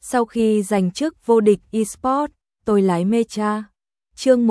Sau khi giành chức vô địch eSports, tôi lái Mecha. Chương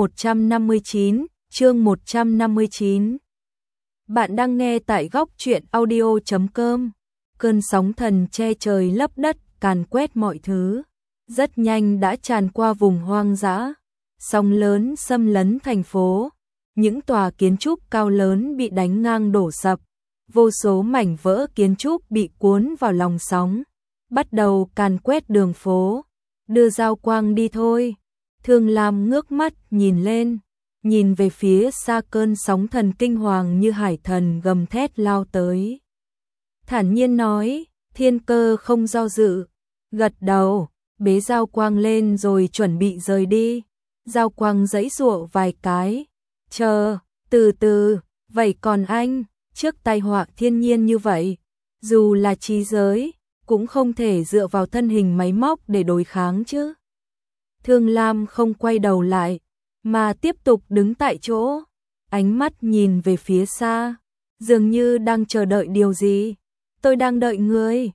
159. Bạn đang nghe tại góc truyện audio.com. Cơn sóng thần che trời lấp đất, càn quét mọi thứ. Rất nhanh đã tràn qua vùng hoang dã. Sóng lớn xâm lấn thành phố. Những tòa kiến trúc cao lớn bị đánh ngang đổ sập. Vô số mảnh vỡ kiến trúc bị cuốn vào lòng sóng. Bắt đầu càn quét đường phố. Đưa Giao Quang đi thôi. Thương Lam ngước mắt nhìn lên. Nhìn về phía xa, cơn sóng thần kinh hoàng như hải thần gầm thét lao tới. Thản nhiên nói, Thiên Cơ không do dự. Gật đầu, bế Giao Quang lên rồi chuẩn bị rời đi. Giao Quang giãy giụa vài cái. Chờ, từ từ, vậy còn anh, trước tai họa thiên nhiên như vậy, dù là trí giới, cũng không thể dựa vào thân hình máy móc để đối kháng chứ. Thương Lam không quay đầu lại, mà tiếp tục đứng tại chỗ, ánh mắt nhìn về phía xa, dường như đang chờ đợi điều gì. Tôi đang đợi người,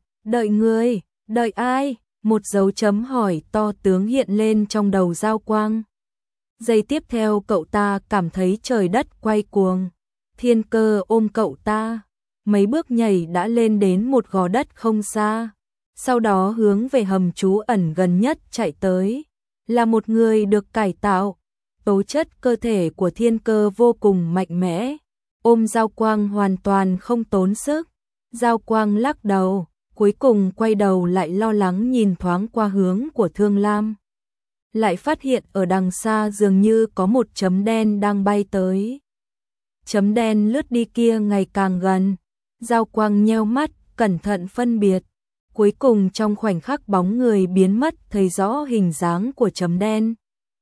đợi ai? Một dấu chấm hỏi to tướng hiện lên trong đầu Giao Quang. Giây tiếp theo cậu ta cảm thấy trời đất quay cuồng. Thiên Cơ ôm cậu ta, mấy bước nhảy đã lên đến một gò đất không xa. Sau đó hướng về hầm trú ẩn gần nhất chạy tới. Là một người được cải tạo. Tố chất cơ thể của Thiên Cơ vô cùng mạnh mẽ. Ôm Giao Quang hoàn toàn không tốn sức. Giao Quang lắc đầu, cuối cùng quay đầu lại lo lắng nhìn thoáng qua hướng của Thương Lam. Lại phát hiện ở đằng xa dường như có một chấm đen đang bay tới. Chấm đen lướt đi kia ngày càng gần. Giao Quang nheo mắt, cẩn thận phân biệt. Cuối cùng trong khoảnh khắc bóng người biến mất, thấy rõ hình dáng của chấm đen.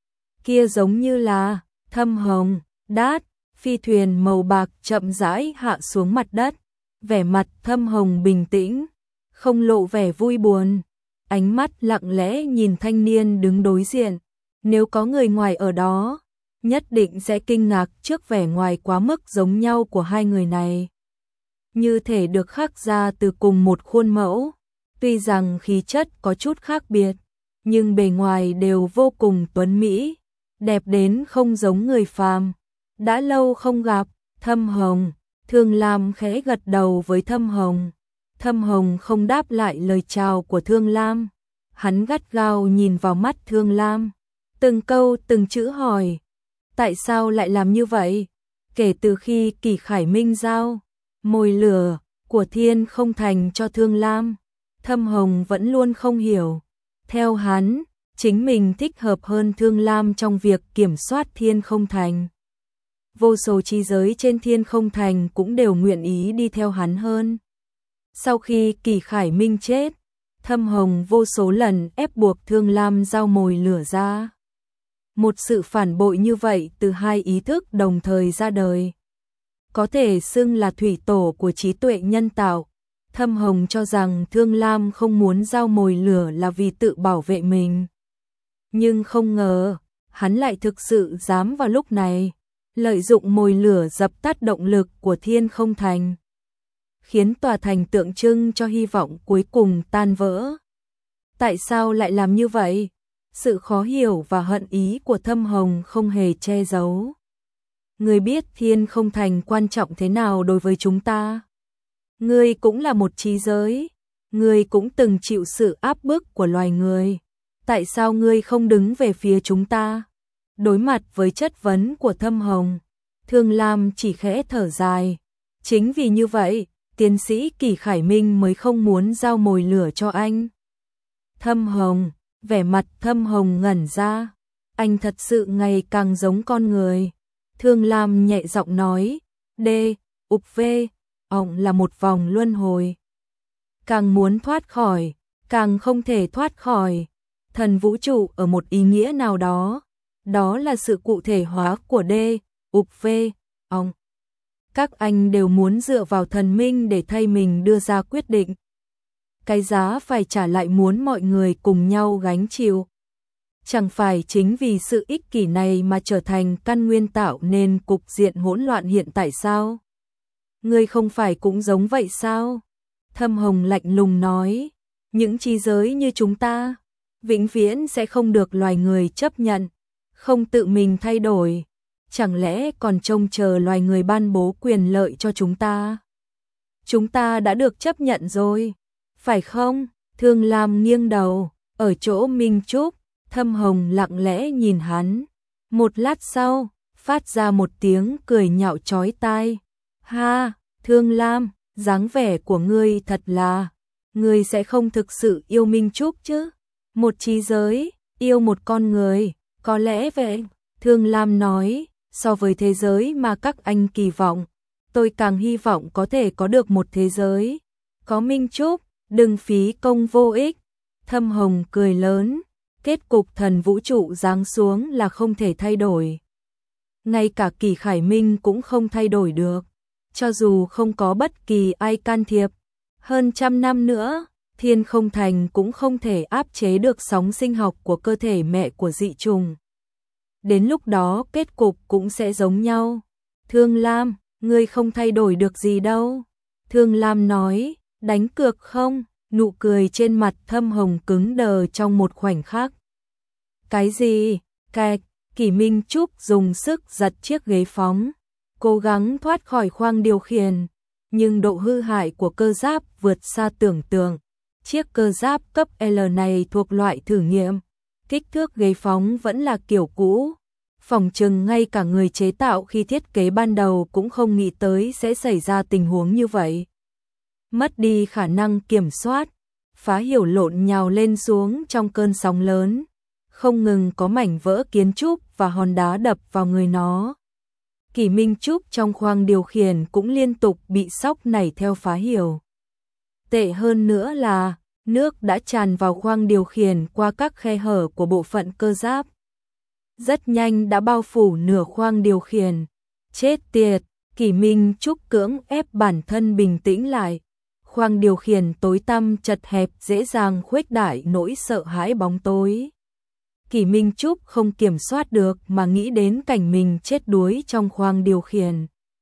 Kia giống như là Thâm Hồng, Đát, phi thuyền màu bạc chậm rãi hạ xuống mặt đất. Vẻ mặt Thâm Hồng bình tĩnh, không lộ vẻ vui buồn. Ánh mắt lặng lẽ nhìn thanh niên đứng đối diện. Nếu có người ngoài ở đó, nhất định sẽ kinh ngạc trước vẻ ngoài quá mức giống nhau của hai người này. Như thể được khắc ra từ cùng một khuôn mẫu. Tuy rằng khí chất có chút khác biệt, nhưng bề ngoài đều vô cùng tuấn mỹ, đẹp đến không giống người phàm. Đã lâu không gặp, Thâm Hồng. Thương Lam khẽ gật đầu với Thâm Hồng. Thâm Hồng không đáp lại lời chào của Thương Lam. Hắn gắt gao nhìn vào mắt Thương Lam, từng câu từng chữ hỏi. Tại sao lại làm như vậy? Kể từ khi Kỷ Khải Minh giao mồi lửa của Thiên Không Thành cho Thương Lam, Thâm Hồng vẫn luôn không hiểu. Theo hắn, chính mình thích hợp hơn Thương Lam trong việc kiểm soát Thiên Không Thành. Vô số trí giới trên Thiên Không Thành cũng đều nguyện ý đi theo hắn hơn. Sau khi Kỷ Khải Minh chết, Thâm Hồng vô số lần ép buộc Thương Lam giao mồi lửa ra. Một sự phản bội như vậy từ hai ý thức đồng thời ra đời. Có thể xưng là thủy tổ của trí tuệ nhân tạo. Thâm Hồng cho rằng Thương Lam không muốn giao mồi lửa là vì tự bảo vệ mình. Nhưng không ngờ, hắn lại thực sự dám vào lúc này, lợi dụng mồi lửa dập tắt động lực của Thiên Không Thành, khiến tòa thành tượng trưng cho hy vọng cuối cùng tan vỡ. Tại sao lại làm như vậy? Sự khó hiểu và hận ý của Thâm Hồng không hề che giấu. Ngươi biết Thiên Không Thành quan trọng thế nào đối với chúng ta? Ngươi cũng là một trí giới, ngươi cũng từng chịu sự áp bức của loài người. Tại sao ngươi không đứng về phía chúng ta? Đối mặt với chất vấn của Thâm Hồng, Thương Lam chỉ khẽ thở dài. Chính vì như vậy, tiến sĩ Kỷ Khải Minh mới không muốn giao mồi lửa cho anh. Thâm Hồng, vẻ mặt Thâm Hồng ngẩn ra. Anh thật sự ngày càng giống con người. Thương Lam nhẹ giọng nói, D.U.V. Ổng là một vòng luân hồi. Càng muốn thoát khỏi, càng không thể thoát khỏi. Thần vũ trụ ở một ý nghĩa nào đó, đó là sự cụ thể hóa của D.U.V. Ổng. Các anh đều muốn dựa vào thần minh để thay mình đưa ra quyết định. Cái giá phải trả lại muốn mọi người cùng nhau gánh chịu. Chẳng phải chính vì sự ích kỷ này mà trở thành căn nguyên tạo nên cục diện hỗn loạn hiện tại sao? Ngươi không phải cũng giống vậy sao? Thâm Hồng lạnh lùng nói, những trí giới như chúng ta, vĩnh viễn sẽ không được loài người chấp nhận, không tự mình thay đổi. Chẳng lẽ còn trông chờ loài người ban bố quyền lợi cho chúng ta? Chúng ta đã được chấp nhận rồi, phải không? Thương Lam nghiêng đầu, ở chỗ Minh Trúc, Thâm Hồng lặng lẽ nhìn hắn. Một lát sau, phát ra một tiếng cười nhạo chói tai. Ha, Thương Lam, dáng vẻ của ngươi thật là, ngươi sẽ không thực sự yêu Minh Trúc chứ? Một trí giới, yêu một con người, có lẽ vậy. Thương Lam nói, so với thế giới mà các anh kỳ vọng, tôi càng hy vọng có thể có được một thế giới có Minh Trúc, đừng phí công vô ích. Thâm Hồng cười lớn, kết cục thần vũ trụ giáng xuống là không thể thay đổi. Ngay cả Kỳ Khải Minh cũng không thay đổi được, cho dù không có bất kỳ ai can thiệp. Hơn 100 năm nữa, Thiên Không Thành cũng không thể áp chế được sóng sinh học của cơ thể mẹ của dị trùng. Đến lúc đó kết cục cũng sẽ giống nhau. Thương Lam, ngươi không thay đổi được gì đâu. Thương Lam nói, đánh cược không? Nụ cười trên mặt Thâm Hồng cứng đờ trong một khoảnh khắc. Cái gì? Cạch, Kỷ Minh Trúc dùng sức giật chiếc ghế phóng, cố gắng thoát khỏi khoang điều khiển, nhưng độ hư hại của cơ giáp vượt xa tưởng tượng. Chiếc cơ giáp cấp L này thuộc loại thử nghiệm, kích thước ghế phóng vẫn là kiểu cũ. Phỏng chừng ngay cả người chế tạo khi thiết kế ban đầu cũng không nghĩ tới sẽ xảy ra tình huống như vậy. Mất đi khả năng kiểm soát, Phá Hiểu lộn nhào lên xuống trong cơn sóng lớn, không ngừng có mảnh vỡ kiến trúc và hòn đá đập vào người nó. Kỷ Minh Trúc trong khoang điều khiển cũng liên tục bị sốc nảy theo Phá Hiểu. Tệ hơn nữa là, nước đã tràn vào khoang điều khiển qua các khe hở của bộ phận cơ giáp. Rất nhanh đã bao phủ nửa khoang điều khiển. Chết tiệt, Kỷ Minh Trúc cưỡng ép bản thân bình tĩnh lại. Khoang điều khiển tối tăm chật hẹp dễ dàng khuếch đại nỗi sợ hãi bóng tối. Kỷ Minh Trúc không kiểm soát được mà nghĩ đến cảnh mình chết đuối trong khoang điều khiển.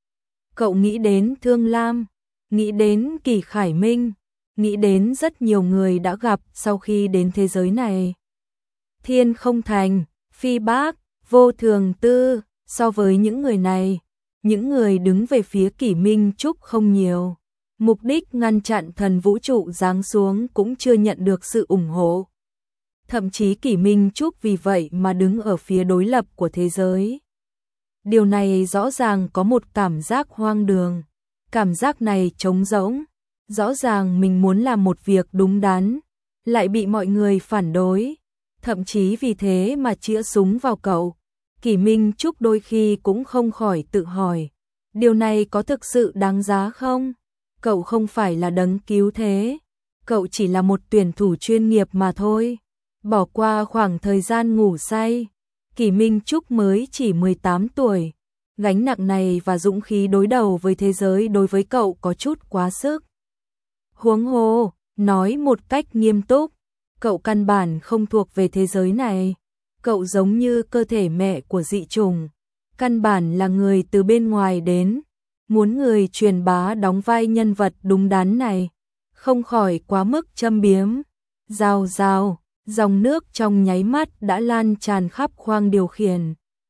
Cậu nghĩ đến Thương Lam, nghĩ đến Kỳ Khải Minh, nghĩ đến rất nhiều người đã gặp sau khi đến thế giới này. Thiên Không Thành, Phi Bác, Vô Thường Tư, so với những người này, những người đứng về phía Kỷ Minh Trúc không nhiều. Mục đích ngăn chặn thần vũ trụ giáng xuống cũng chưa nhận được sự ủng hộ. Thậm chí Kỷ Minh Trúc vì vậy mà đứng ở phía đối lập của thế giới. Điều này rõ ràng có một cảm giác hoang đường. Cảm giác này trống rỗng. Rõ ràng mình muốn làm một việc đúng đắn, lại bị mọi người phản đối. Thậm chí vì thế mà chĩa súng vào cậu. Kỷ Minh Trúc đôi khi cũng không khỏi tự hỏi, điều này có thực sự đáng giá không? Cậu không phải là đấng cứu thế, cậu chỉ là một tuyển thủ chuyên nghiệp mà thôi. Bỏ qua khoảng thời gian ngủ say, Kỷ Minh Trúc mới chỉ 18 tuổi. Gánh nặng này và dũng khí đối đầu với thế giới đối với cậu có chút quá sức. Huống hồ, nói một cách nghiêm túc, cậu căn bản không thuộc về thế giới này. Cậu giống như cơ thể mẹ của dị trùng, căn bản là người từ bên ngoài đến. Muốn người truyền bá đóng vai nhân vật đúng đắn này, không khỏi quá mức châm biếm. Rào rào, dòng nước trong nháy mắt đã lan tràn khắp khoang điều khiển.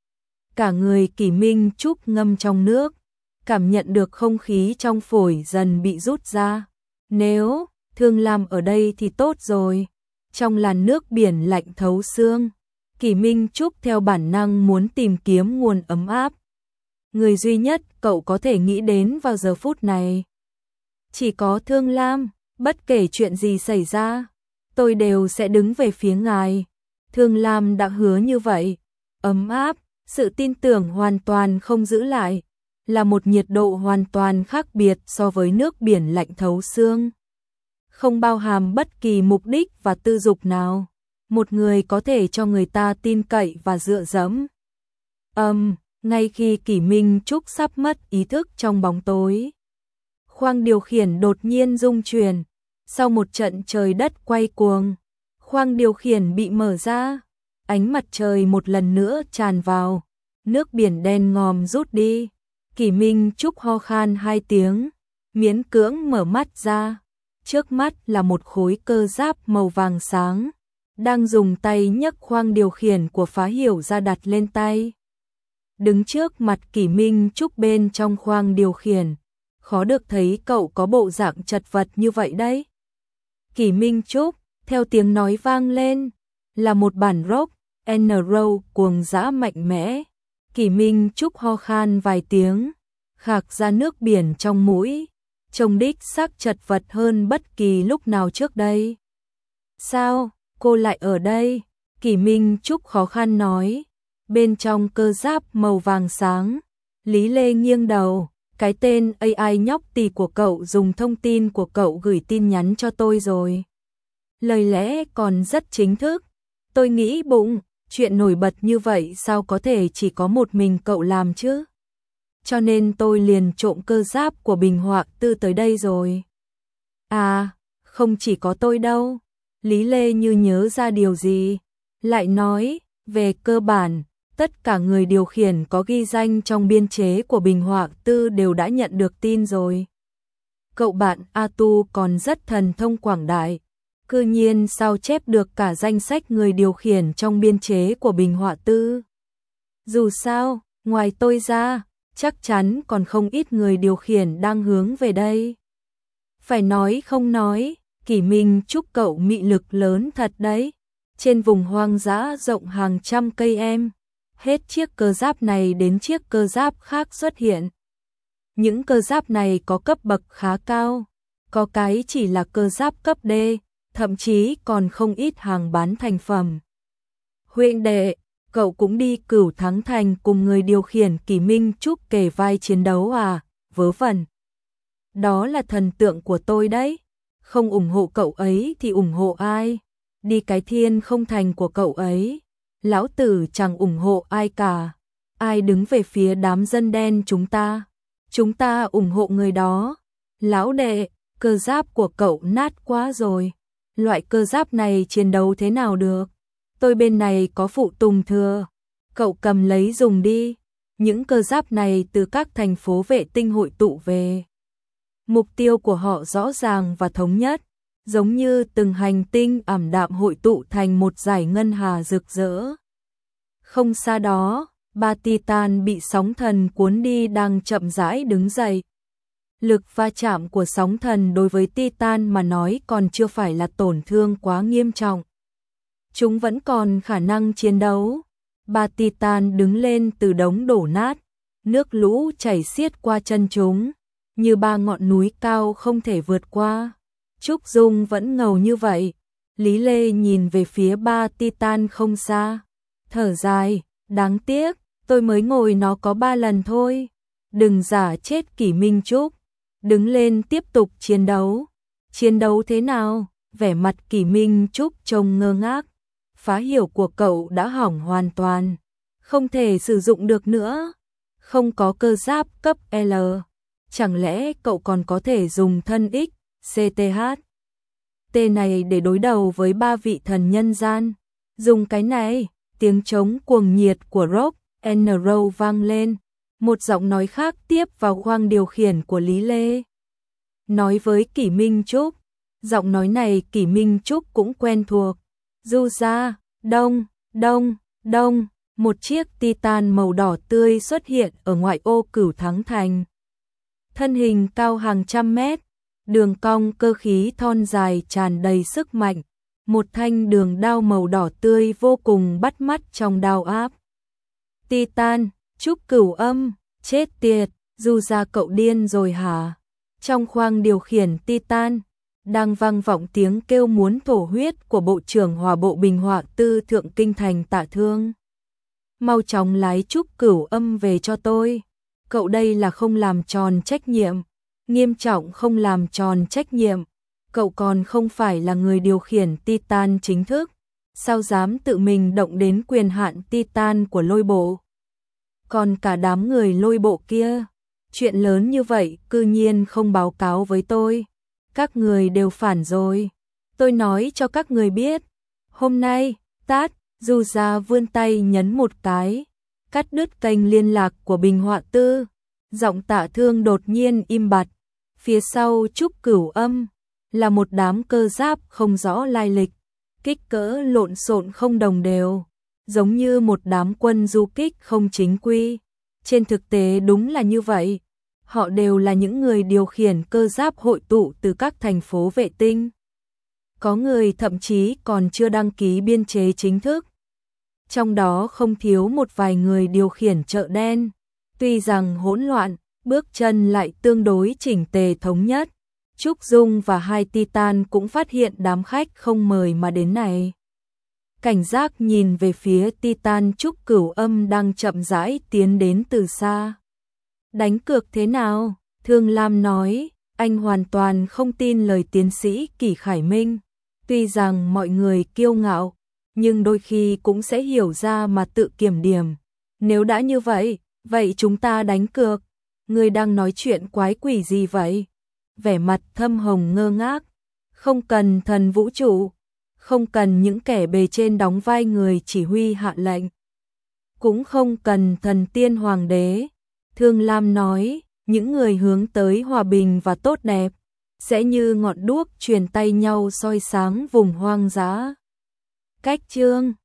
Cả người Kỷ Minh Trúc ngâm trong nước, cảm nhận được không khí trong phổi dần bị rút ra. Nếu Thương Lam ở đây thì tốt rồi. Trong làn nước biển lạnh thấu xương, Kỷ Minh Trúc theo bản năng muốn tìm kiếm nguồn ấm áp. Người duy nhất cậu có thể nghĩ đến vào giờ phút này chỉ có Thương Lam. Bất kể chuyện gì xảy ra, tôi đều sẽ đứng về phía ngài. Thương Lam đã hứa như vậy. Ấm áp, sự tin tưởng hoàn toàn không giữ lại, là một nhiệt độ hoàn toàn khác biệt so với nước biển lạnh thấu xương. Không bao hàm bất kỳ mục đích và tư dục nào. Một người có thể cho người ta tin cậy và dựa dẫm. Ngay khi Kỷ Minh Trúc sắp mất ý thức trong bóng tối, khoang điều khiển đột nhiên rung chuyển. Sau một trận trời đất quay cuồng, khoang điều khiển bị mở ra. Ánh mặt trời một lần nữa tràn vào. Nước biển đen ngòm rút đi. Kỷ Minh Trúc ho khan 2 tiếng, miễn cưỡng mở mắt ra. Trước mắt là một khối cơ giáp màu vàng sáng. đang dùng tay nhấc khoang điều khiển của Phá Hiểu ra đặt lên tay. Đứng trước mặt Kỷ Minh Trúc bên trong khoang điều khiển, khó được thấy cậu có bộ dạng chật vật như vậy đấy. Kỷ Minh Trúc, theo tiếng nói vang lên, là một bản rock and roll cuồng dã mạnh mẽ. Kỷ Minh Trúc ho khan vài tiếng, khạc ra nước biển trong mũi, trông đích xác chật vật hơn bất kỳ lúc nào trước đây. Sao, cô lại ở đây? Kỷ Minh Trúc khó khăn nói. Bên trong cơ giáp màu vàng sáng, Lý Lê nghiêng đầu, cái tên AI nhóc tì của cậu dùng thông tin của cậu gửi tin nhắn cho tôi rồi. Lời lẽ còn rất chính thức. Tôi nghĩ bụng, chuyện nổi bật như vậy sao có thể chỉ có một mình cậu làm chứ? Cho nên tôi liền trộm cơ giáp của Bình Họa Tư tới đây rồi. À, không chỉ có tôi đâu. Lý Lê như nhớ ra điều gì, lại nói, về cơ bản, tất cả người điều khiển có ghi danh trong biên chế của Bình Họa Tư đều đã nhận được tin rồi. Cậu bạn A Tu còn rất thần thông quảng đại, cư nhiên sao chép được cả danh sách người điều khiển trong biên chế của Bình Họa Tư. Dù sao, ngoài tôi ra, chắc chắn còn không ít người điều khiển đang hướng về đây. Phải nói không nói, Kỷ Minh Trúc cậu mị lực lớn thật đấy. Trên vùng hoang dã rộng hàng trăm cây em, hết chiếc cơ giáp này đến chiếc cơ giáp khác xuất hiện. Những cơ giáp này có cấp bậc khá cao, có cái chỉ là cơ giáp cấp D, thậm chí còn không ít hàng bán thành phẩm. Huynh đệ, cậu cũng đi Cửu Thắng Thành cùng người điều khiển Kỷ Minh Trúc kề vai chiến đấu à? Vớ vẩn. Đó là thần tượng của tôi đấy. Không ủng hộ cậu ấy thì ủng hộ ai? Đi cái thiên không thành của cậu ấy. Lão tử chẳng ủng hộ ai cả. Ai đứng về phía đám dân đen chúng ta ủng hộ người đó. Lão đệ, cơ giáp của cậu nát quá rồi. Loại cơ giáp này chiến đấu thế nào được? Tôi bên này có phụ tùng thừa, cậu cầm lấy dùng đi. Những cơ giáp này từ các thành phố vệ tinh hội tụ về. Mục tiêu của họ rõ ràng và thống nhất, giống như từng hành tinh ảm đạm hội tụ thành một dải ngân hà rực rỡ. Không xa đó, 3 Titan bị sóng thần cuốn đi đang chậm rãi đứng dậy. Lực va chạm của sóng thần đối với Titan mà nói còn chưa phải là tổn thương quá nghiêm trọng. Chúng vẫn còn khả năng chiến đấu. 3 Titan đứng lên từ đống đổ nát, nước lũ chảy xiết qua chân chúng, như 3 ngọn núi cao không thể vượt qua. Trúc Dung vẫn ngầu như vậy. Lý Lê nhìn về phía 3 Titan không xa, thở dài, đáng tiếc, tôi mới ngồi nó có 3 lần thôi. Đừng giả chết Kỷ Minh Trúc, đứng lên tiếp tục chiến đấu. Chiến đấu thế nào? Vẻ mặt Kỷ Minh Trúc trông ngơ ngác. Phá Hiểu của cậu đã hỏng hoàn toàn, không thể sử dụng được nữa. Không có cơ giáp cấp L, chẳng lẽ cậu còn có thể dùng thân X, CTH T này để đối đầu với 3 vị thần nhân gian? Dùng cái này. Tiếng trống cuồng nhiệt của Rock and Roll vang lên. Một giọng nói khác tiếp vào khoang điều khiển của Lý Lê, nói với Kỷ Minh Trúc. Giọng nói này Kỷ Minh Trúc cũng quen thuộc. Du ra, đông, đông, đông. Một chiếc Titan màu đỏ tươi xuất hiện ở ngoại ô Cửu Thắng Thành. Thân hình cao hàng trăm mét, đường cong cơ khí thon dài tràn đầy sức mạnh. Một thanh đường đao màu đỏ tươi vô cùng bắt mắt trong đao áp. Titan, Trúc Cửu Âm, chết tiệt, Du ra cậu điên rồi hả? Trong khoang điều khiển Titan, đang vang vọng tiếng kêu muốn thổ huyết của Bộ trưởng Hỏa bộ Bình Họa Tư Thượng Kinh Thành Tạ Thương. Mau chóng lái Trúc Cửu Âm về cho tôi. Cậu đây là không làm tròn trách nhiệm, nghiêm trọng không làm tròn trách nhiệm. Cậu còn không phải là người điều khiển Titan chính thức, sao dám tự mình động đến quyền hạn Titan của Lôi Bộ? Còn cả đám người Lôi Bộ kia, chuyện lớn như vậy cư nhiên không báo cáo với tôi. Các người đều phản rồi. Tôi nói cho các người biết. Hôm nay, tát, Du ra vươn tay nhấn một cái, cắt đứt kênh liên lạc của Bình Họa Tư. Giọng Tạ Thương đột nhiên im bặt. Phía sau Trúc Cửu Âm là một đám cơ giáp không rõ lai lịch. kích cỡ lộn xộn không đồng đều, giống như một đám quân du kích không chính quy. Trên thực tế đúng là như vậy, họ đều là những người điều khiển cơ giáp hội tụ từ các thành phố vệ tinh. Có người thậm chí còn chưa đăng ký biên chế chính thức. Trong đó không thiếu một vài người điều khiển chợ đen. Tuy rằng hỗn loạn, bước chân lại tương đối chỉnh tề thống nhất. Trúc Dung và hai Titan cũng phát hiện đám khách không mời mà đến này. Cảnh giác nhìn về phía Titan Trúc Cửu Âm đang chậm rãi tiến đến từ xa. Đánh cược thế nào? Thương Lam nói, anh hoàn toàn không tin lời tiến sĩ Kỷ Khải Minh. Tuy rằng mọi người kiêu ngạo, nhưng đôi khi cũng sẽ hiểu ra mà tự kiểm điểm. Nếu đã như vậy, vậy chúng ta đánh cược. Người đang nói chuyện quái quỷ gì vậy? Vẻ mặt Thâm Hồng ngơ ngác. Không cần thần vũ trụ, không cần những kẻ bề trên đóng vai người chỉ huy hạ lệnh, cũng không cần thần tiên hoàng đế. Thương Lam nói, những người hướng tới hòa bình và tốt đẹp, sẽ như ngọn đuốc truyền tay nhau soi sáng vùng hoang dã. Cách chương